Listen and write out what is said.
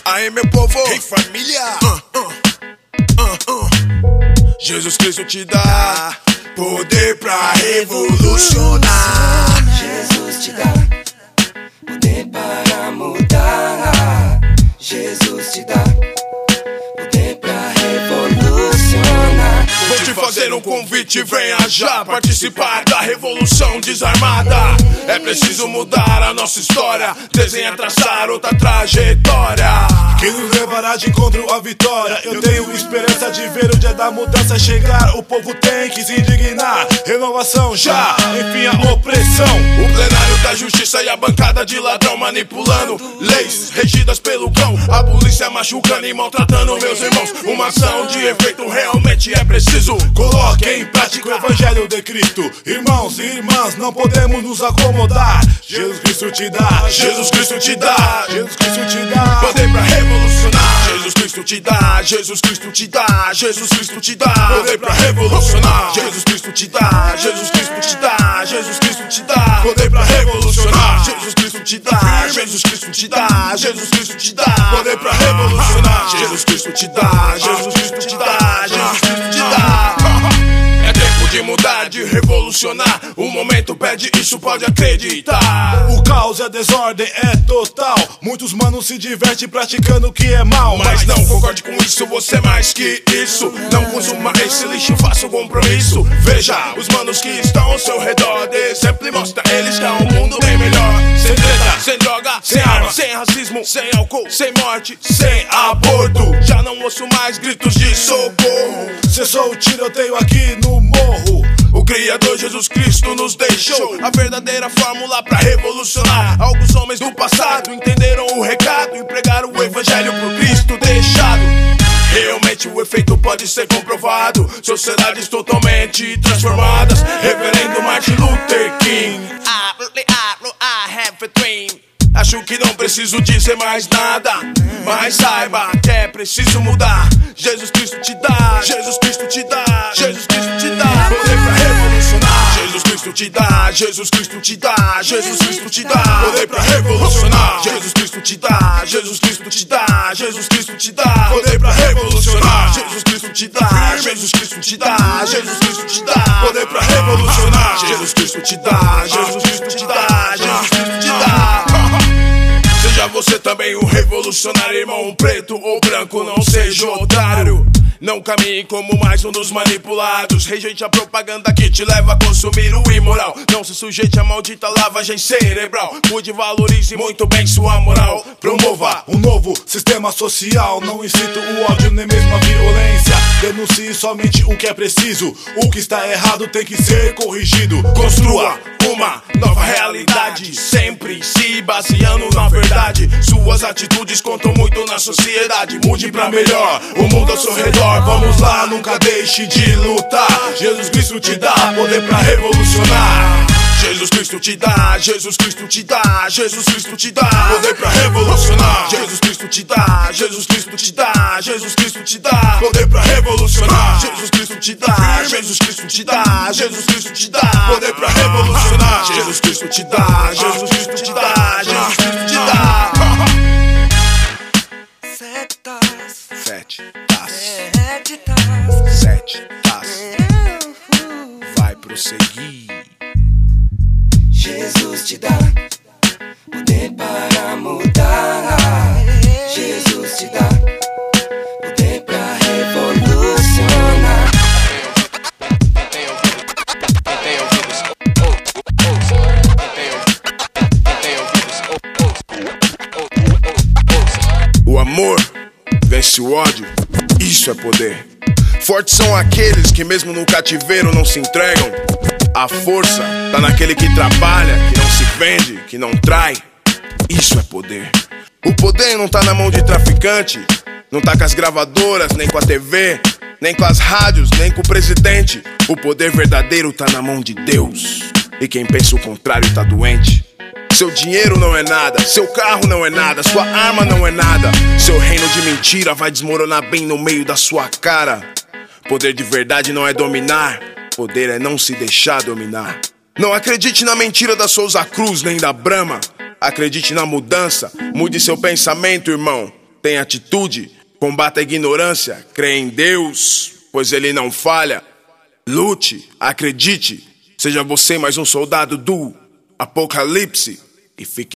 Aí meu povo, hey família, Jesus Cristo te dá poder pra revolucionar. Jesus te dá poder para mudar. Jesus te dá poder pra revolucionar. Vou te fazer um convite, venha já participar da revolução desarmada. É preciso mudar a nossa história, desenhar, traçar outra trajetória que nos levará de encontro à vitória. Eu tenho esperança de ver o dia da mudança chegar. O povo tem que se indignar. Renovação já, enfim a opressão. O plenário da justiça e a bancada de ladrão manipulando leis regidas pelo cão. A polícia machucando e maltratando meus irmãos. Uma ação de efeito realmente é preciso. Coloque em prática o evangelho de Cristo. Irmãos e irmãs, não podemos nos acomodar. Jesus Cristo te dá, Jesus Cristo te dá, Jesus Cristo te dá poder pra revolucionar. Jesus Cristo te dá, Jesus Cristo te dá, Jesus Cristo te dá poder pra revolucionar. Jesus Cristo te dá, Jesus Cristo te dá, Jesus Cristo te dá poder pra revolucionar. Jesus Cristo te dá, Jesus Cristo te dá, Jesus Cristo te dá poder pra revolucionar. Jesus Cristo te dá, Jesus Cristo te dá, Jesus Cristo te dá. É tempo de mudar, de revolucionar. O momento pede isso, pode acreditar. O caos e a desordem é total. Muitos manos se divertem praticando o que é mal. Mas não concorde com isso, você é mais que isso. Não consuma esse lixo, faça um compromisso. Veja os manos que estão ao seu redor. Dê sempre mostra a eles que há um mundo bem melhor. Sem treta, sem droga, sem arma, sem racismo, sem álcool, sem morte, sem aborto. Já não ouço mais gritos de socorro. Cessou o tiroteio aqui no morro. O Criador Jesus Cristo nos deixou a verdadeira fórmula pra revolucionar. Alguns homens do passado entenderam o recado e pregaram o evangelho por Cristo deixado. Realmente o efeito pode ser comprovado. Sociedades totalmente transformadas. Reverendo Martin Luther King. I have a dream. Acho que não preciso dizer mais nada, mas saiba que é preciso mudar. Jesus Cristo te dá, Jesus Cristo te dá, Jesus Cristo te dá poder pra revolucionar. Jesus Cristo te dá, Jesus Cristo te dá, Jesus Cristo te dá poder pra revolucionar. Jesus Cristo te dá, Jesus Cristo te dá, Jesus Cristo te dá poder pra revolucionar. Jesus Cristo te dá, Jesus Cristo te dá, Jesus Cristo te dá poder pra revolucionar. Jesus Cristo te dá, Jesus Cristo te dá, Jesus Cristo te dá. Seja você também um revolucionário, irmão preto ou branco, não seja otário. Não caminhe como mais um dos manipulados. Rejeite a propaganda que te leva a consumir o imoral. Não se sujeite à maldita lavagem cerebral. Cuide, valorize muito bem sua moral. Promova um novo sistema social. Não incito o ódio nem mesmo a violência. Denuncie somente o que é preciso. O que está errado tem que ser corrigido. Construa uma nova realidade, sempre se baseando na verdade. Suas atitudes contam muito na sociedade. Mude pra melhor o mundo ao seu redor. Vamos lá, nunca deixe de lutar. Jesus Cristo te dá poder pra revolucionar. Jesus Cristo te dá, Jesus Cristo te dá, Jesus Cristo te dá poder pra revolucionar. Jesus Cristo te dá, Jesus Cristo te dá, Jesus Cristo te dá poder pra revolucionar. Jesus Cristo te dá, Jesus Cristo te dá, Jesus Cristo te dá poder pra revolucionar. Jesus Cristo te dá, Jesus Cristo te dá, Jesus Cristo te dá. Sete taças. Vai prosseguir. Jesus te dá poder para mudar. Jesus te dá poder pra revolucionar. O amor vence o ódio, isso é poder. Fortes são aqueles que mesmo no cativeiro não se entregam. A força tá naquele que trabalha, que não se vende, que não trai. Isso é poder. O poder não tá na mão de traficante. Não tá com as gravadoras, nem com a TV, nem com as rádios, nem com o presidente. O poder verdadeiro tá na mão de Deus. E quem pensa o contrário tá doente. Seu dinheiro não é nada, seu carro não é nada, sua arma não é nada. Seu reino de mentira vai desmoronar bem no meio da sua cara. Poder de verdade não é dominar, poder é não se deixar dominar. Não acredite na mentira da Souza Cruz nem da Brahma. Acredite na mudança, mude seu pensamento, irmão. tenha atitude, combata a ignorância, crê em Deus, pois Ele não falha. Lute, acredite, seja você mais um soldado do Apocalipse e fique